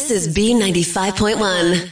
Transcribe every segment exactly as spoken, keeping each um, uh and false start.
This is B ninety-five point one.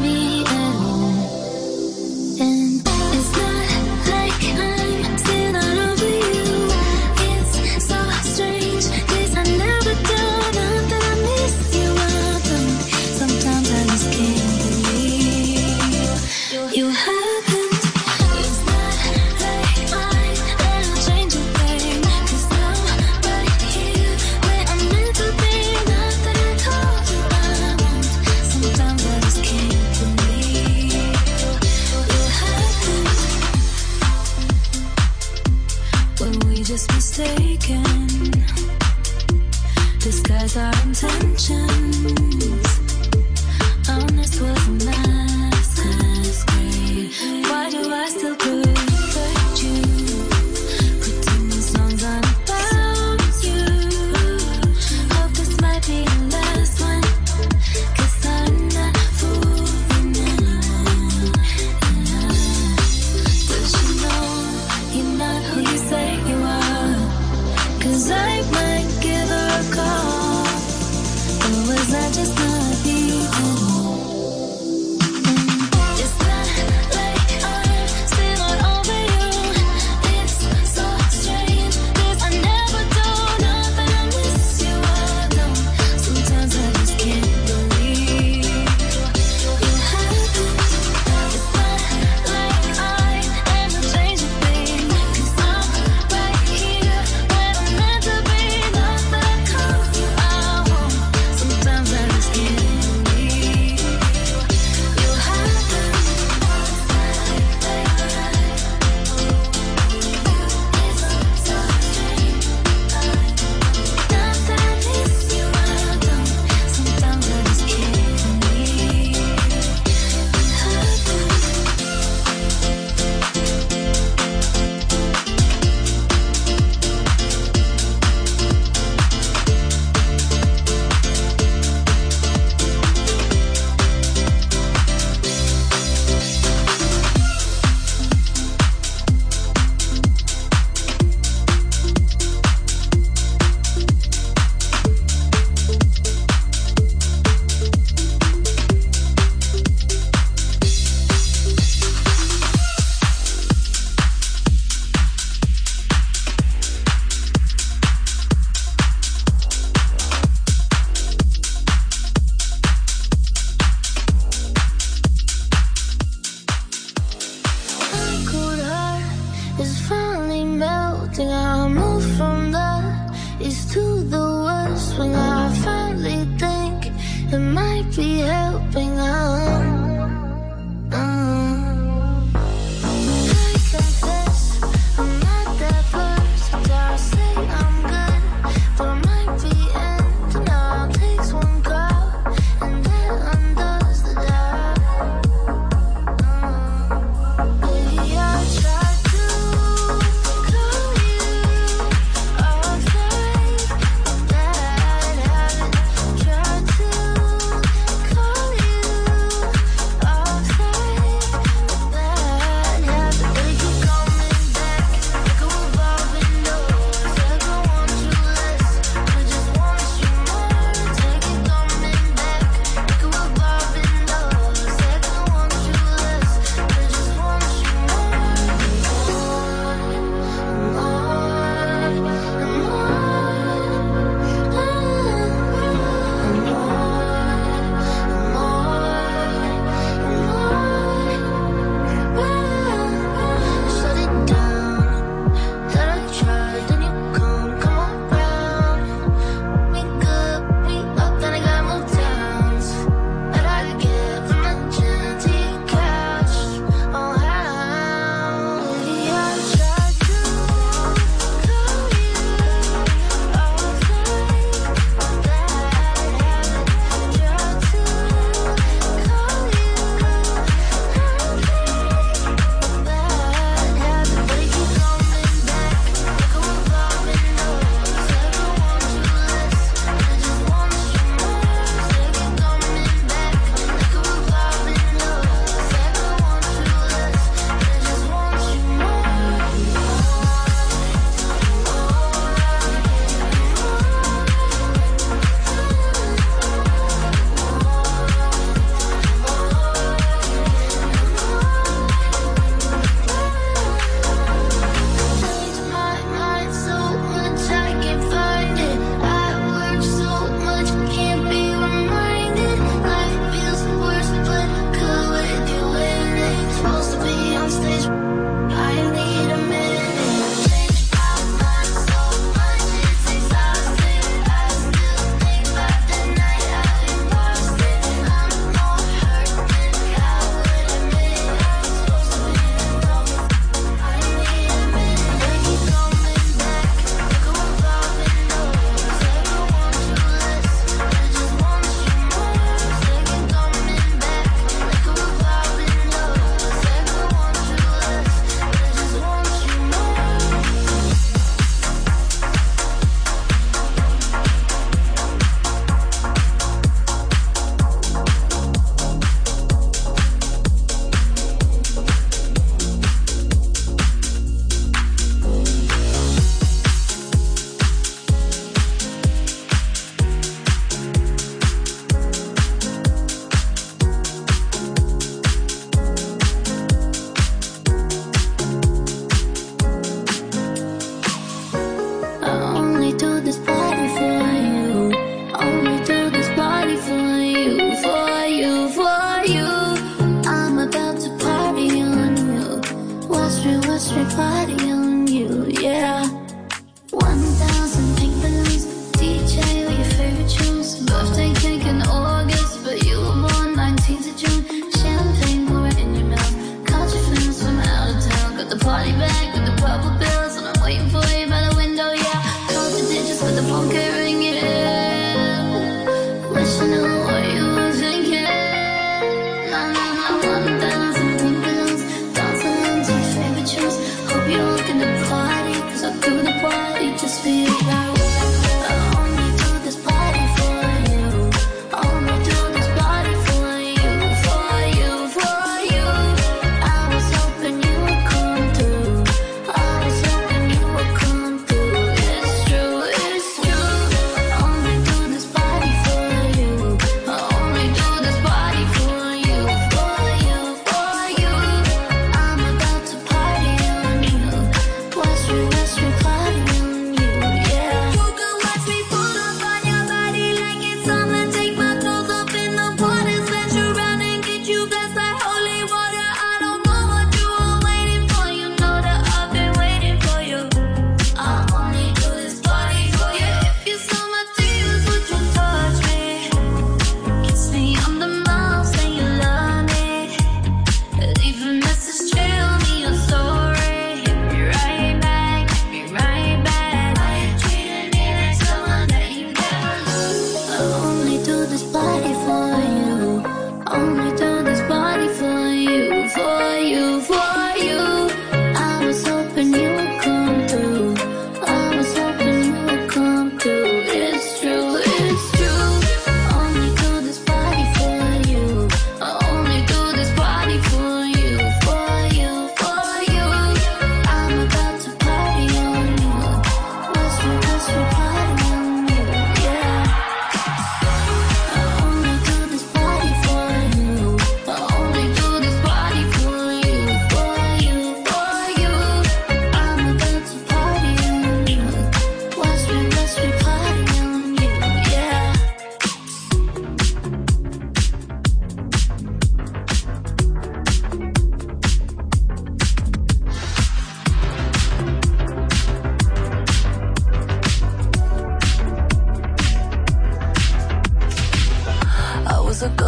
And it's not like I'm still disguise our intentions. Honest was a masquerade. Why do I still protect you? Putting these songs on about you. Hope this might be the last one, 'cause I'm not fooling anyone. Does she know you're not who you say you are? 'Cause I might give her a call. Or was I just not being? It's not like I'm still not over you. It's so strange, 'cause I never do nothing. I miss you, I don't. Sometimes I just can't believe you happen. It's not like I am a change of thing, 'cause I'm right here when I'm meant to be. Not that I call you out. Sometimes I just can't believe you happen. Not that I miss you, I don't. Sometimes I just can't believe you happen. My cold heart is finally melting. I move from the east to the west when I finally think it might be helping out. I confess I'm not that versatile. Say I'm good, but I might be ending. All it takes one call and that undoes the job. Baby, I tried to call you off the rave, but that I haven't. Tried to call you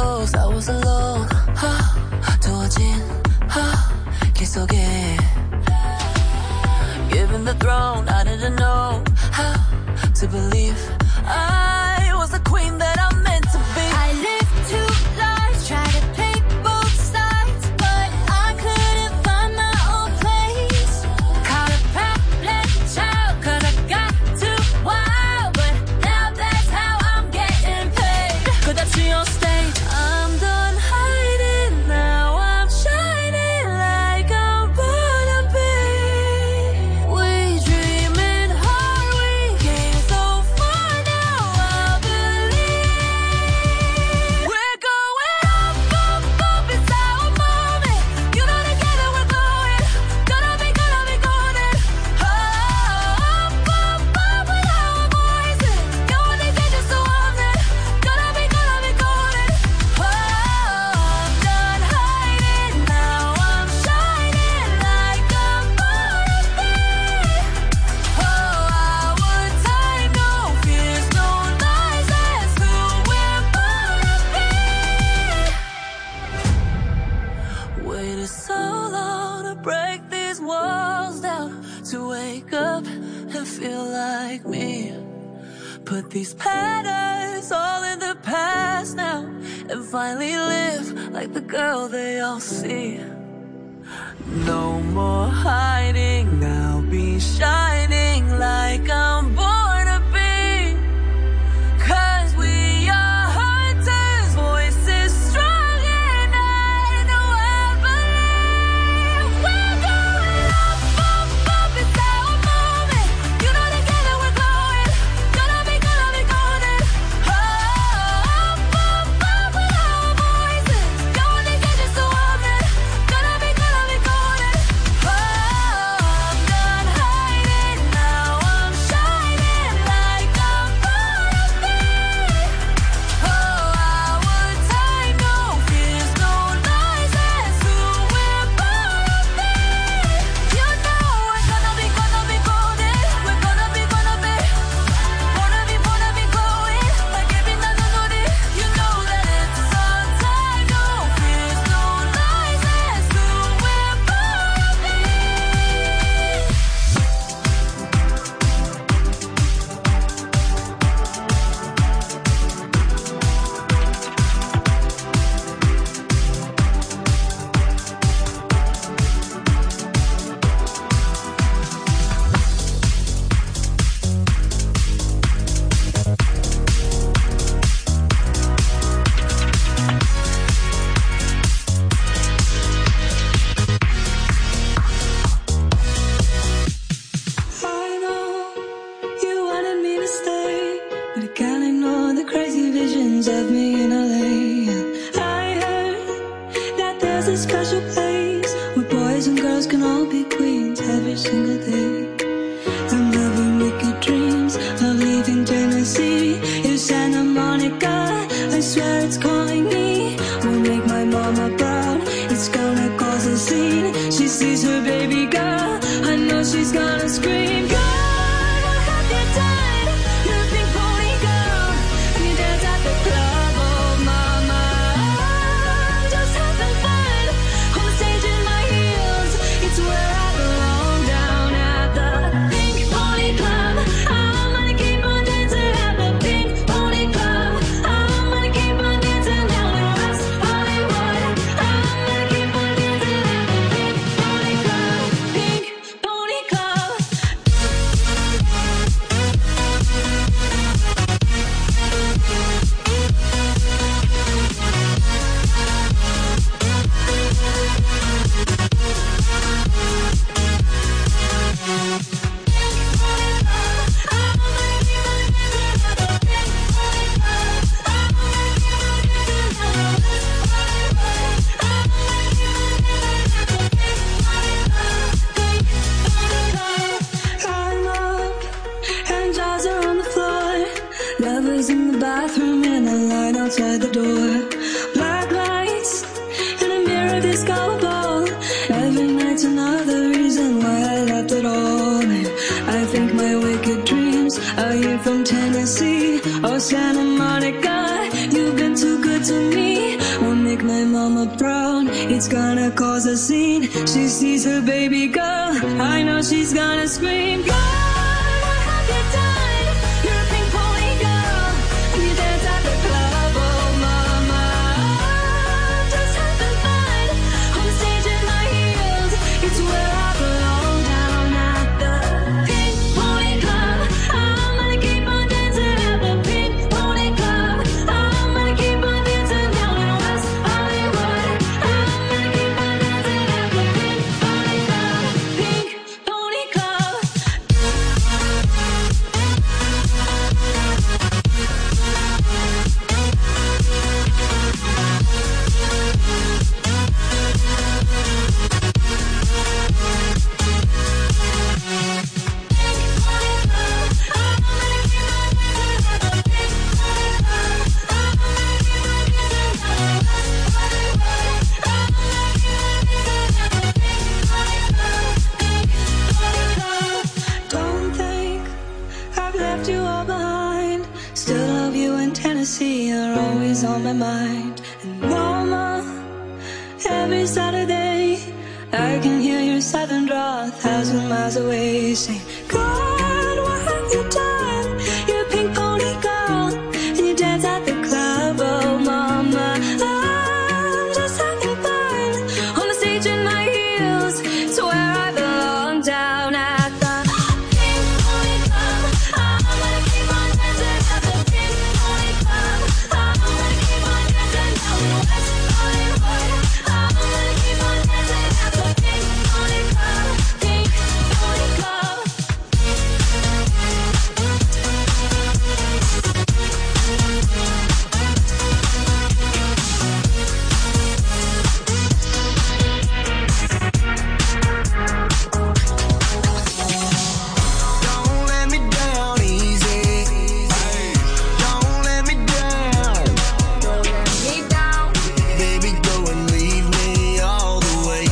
close, I was alone. 두어진 길 속에 given the throne, I didn't know how to believe I was the queen that I'm meant to be. I lived two lives, tried to play both sides, but I couldn't find my own place. Caught a problem child, cause I got too wild, but now that's how I'm getting paid. 끝없이 on stage, I'm done hiding, now I'm shining like I'm born to be. We dreaming hard, we came so far, now I believe. We're going up, up, up, it's our moment. You know together we're glowing, gonna be, gonna be golden. Oh, up, up, up with our voices. You only get just so often, gonna be, gonna be golden. Oh, I'm done hiding, now I'm shining like I'm born to be. Oh, our time, no fears, no lies, that's who we're born to be. waited so long to break these walls down, to wake up and feel like me. Put these patterns all in the past now, and finally live like the girl they all see. No more hiding, now be shining like I'm born to be. Cause we are hunters, voices strong, and I know I believe. We're going up, up, up, it's our moment. You know together we're glowing, gonna be, gonna be golden. Oh, up, up, up with our voices. You only get just so often, gonna be, gonna be golden. Oh, I'm done hiding, now I'm shining like I'm born to be. Oh, our time, no fears, no lies, that's who we're born to be. You know we're gonna be, gonna be golden. We're gonna be, gonna be, wanna be, wanna be glowing like every night on it. You know that it's our time, no fears, no lies, that's who we're born to be. I know you wanted me to stay, but I can't ignore the crazy visions of me in L A. I heard that there's a special place where boys and girls can all be queens every single day. I'm having wicked dreams of leaving Tennessee. If Santa Monica, I swear it's calling me. Will make my mama proud, it's gonna cause a scene. She sees her baby girl, I know she's gonna scream. God, what have you done? You're a pink pony girl, and you dance at the club. Oh mama, I'm just having fun on the stage in my heels. It's where I belong, down at the Pink Pony Club. I'm gonna keep on dancing at the Pink Pony Club. I'm gonna keep on dancing down in West Hollywood. I'm gonna keep on dancing at the Pink Pony Club. Pink Pony Club. I'm up and jaws are on the floor. Lovers in the bathroom and a line outside the door. Black lights and a mirror disco ball. Every night's another reason why I left it all. And I think my wicked dreams are here from Tennessee. Oh Santa Monica, you've been too good to me. mama proud. It's gonna cause a scene. She sees her baby girl. I know she's gonna scream. God, what have you done? You're a pink pony girl, and you dance at the club. Oh, mama, I'm just having fun on the stage in my heels. It's where I belong, down at the Pink Pony Club. I'm gonna keep on dancing at the Pink Pony Club. I'm gonna keep on dancing down in West Hollywood. I'm gonna keep on dancing at the Pink Pony Club. Pink Pony Club. Don't think I've left you all behind. Still love you in Tennessee, you're always on my mind. And mama, every Saturday I can hear your southern draw a thousand miles away. Say, God, what have you done? You're a pink pony girl, and you dance at the club. Oh, mama, I'm just having fun on the stage in my heels. It's where I belong, down at the Pink Pony Club. I'm gonna keep on dancing at the Pink Pony Club. I'm gonna keep on dancing down in West Hollywood. I'm gonna keep on dancing at the Pink Pony Club. Pink Pony Club. Don't let me down easy. Don't let me down. Don't let me down, Baby, go and leave me all the way.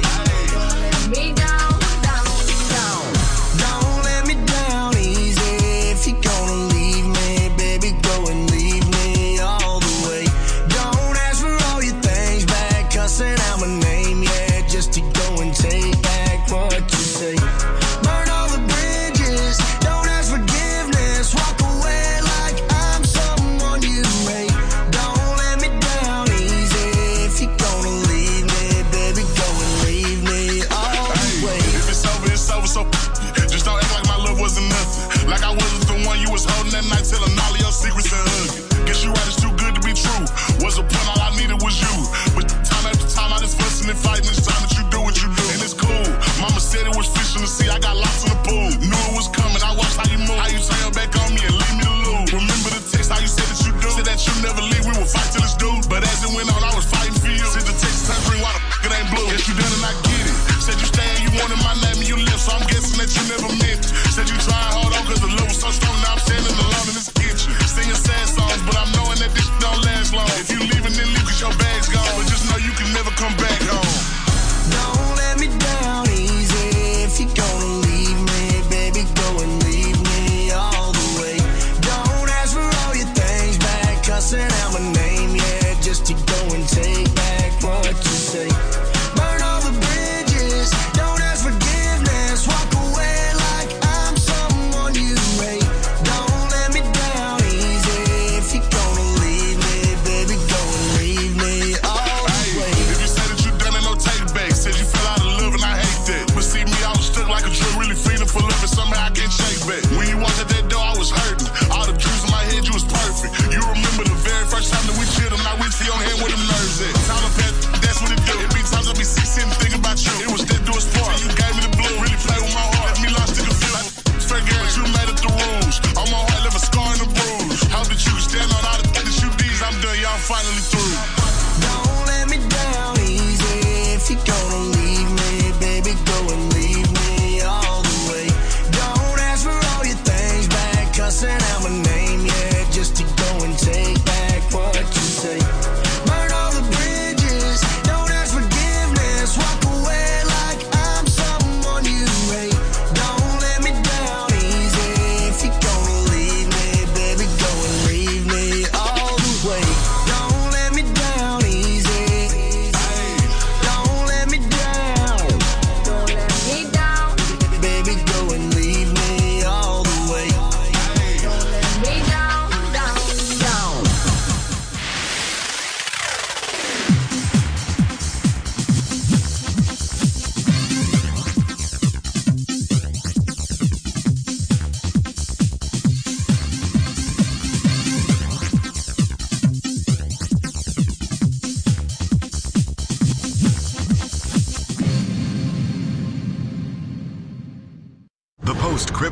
let me down, down, down. Don't let me down easy. If you're gonna leave me, baby, go and leave me all the way. Don't ask for all your things back, cussing out my name, yeah, just to go and take back what you say. Burn all the bridges, don't ask forgiveness, walk away like I'm someone you hate. Don't let me down easy. If you're gonna leave me, baby, go and leave me all the way. If it's over, it's over, so just don't act like my love wasn't nothing. Like I wasn't the one you was holding that night, telling all of your secrets and hugging. Guess you right, it's too good to be true. Was a point, all I needed was you. But time after time, I just fussing and fighting. It's time that you do what you do. And it's cool. Mama said it was fish in the sea, I got lost in the pool. Knew it was coming, I watched how you move. How you turn your back on me and leave me to lose. Remember the text, how you said that you do. Said that you never leave, we will fight till it's due. But as it went on, I was fighting for you. Said the text turn green, why the f*** it ain't blue? Guess you done and I get it. Said you stay and you wanted my name and you left, so I'm guessing that you never meant it. Said you trying hard on cause the love was so strong, now I'm standing alone in this kitchen. Singing sad songs, but I'm knowing that this don't last long. If you leaving, then leave cause your bag's gone. But just know you can never come back home. Don't let me down easy. If you're gonna leave me, baby, go and leave me all the way. Don't ask for all your things back, cussing out my name, yeah, just to go and take back what you say. Burn all the bridges, don't ask forgiveness, walk away like I'm someone you hate. Don't let me down easy. If you're gonna leave me, baby, go and leave me all the way. If you say that you done it, no take it back. Said you fell out of love and I hate that. But see me, I was stuck like a drug, really feeling for love and somehow I can't shake back. When you walked out that door, I was hurting. All the dreams in my head, you was perfect. You remember the very first time that we chilled and I reached for your hand where them nerves at. Time to pass, that's what it do. It be times I be sick sitting thinking about you. It was that do a sport. You gave me the blue, really play with my heart. Left me lost in the field. Fair game, but you made it the rules. On my heart, left a scar and a bruise. Hope that you can stand on all the things that you did. I'm done, y'all finally through. Don't let me down easy. If you're gonna leave me, baby, go and leave me all the way. Don't ask for all your things back, cussing out my name, yeah, just to go and take back what you say. Burn all the bridges, don't ask forgiveness, walk away like I'm someone you hate. Don't let me down easy. If you're gonna leave me, baby, go and leave me all the way. Don't let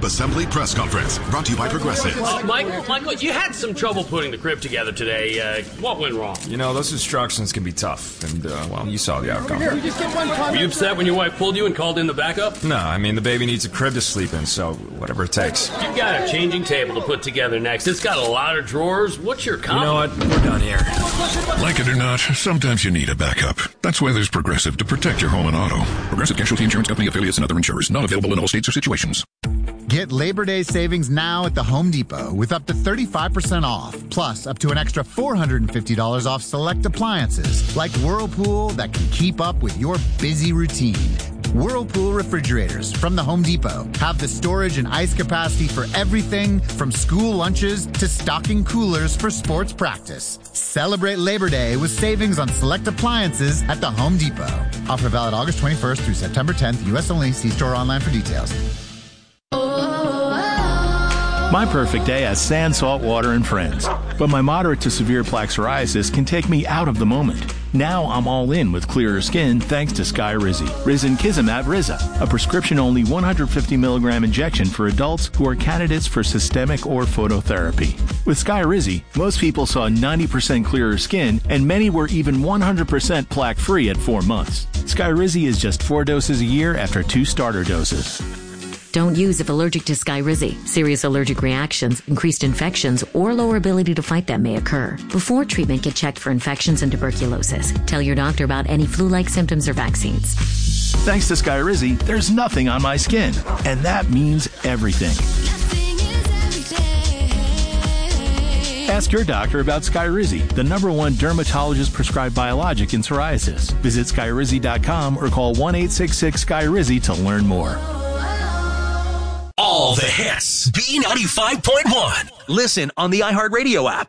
Assembly Press Conference. Brought to you by Progressive. Michael, Michael, you had some trouble putting the crib together today. Uh, what went wrong? You know, those instructions can be tough, and, uh, well, you saw the outcome. Were you upset when your wife pulled you and called in the backup? No, I mean, the baby needs a crib to sleep in, so whatever it takes. You've got a changing table to put together next. It's got a lot of drawers. What's your comment? You know what? We're done here. Like it or not, sometimes you need a backup. That's why there's Progressive to protect your home and auto. Progressive Casualty Insurance Company, affiliates, and other insurers. Not available in all states or situations. Get Labor Day savings now at the Home Depot with up to thirty-five percent off, plus up to an extra four hundred fifty dollars off select appliances like Whirlpool that can keep up with your busy routine. Whirlpool refrigerators from the Home Depot have the storage and ice capacity for everything from school lunches to stocking coolers for sports practice. Celebrate Labor Day with savings on select appliances at the Home Depot. Offer valid August twenty-first through September tenth, U S only. See store online for details. My perfect day has sand, salt water, and friends. But my moderate to severe plaque psoriasis can take me out of the moment. Now I'm all in with clearer skin thanks to Skyrizi. Risankizumab Riza, a prescription-only one hundred fifty milligram injection for adults who are candidates for systemic or phototherapy. With Skyrizi, most people saw ninety percent clearer skin, and many were even one hundred percent plaque-free at four months. Skyrizi is just four doses a year after two starter doses. Don't use if allergic to Skyrizi. Serious allergic reactions, increased infections, or lower ability to fight them may occur. Before treatment, get checked for infections and tuberculosis. Tell your doctor about any flu-like symptoms or vaccines. Thanks to Skyrizi, there's nothing on my skin. And that means everything. Ask your doctor about Skyrizi, the number one dermatologist-prescribed biologic in psoriasis. Visit Skyrizi dot com or call one eight six six Skyrizi to learn more. All the hits. B ninety-five point one. Listen on the iHeartRadio app,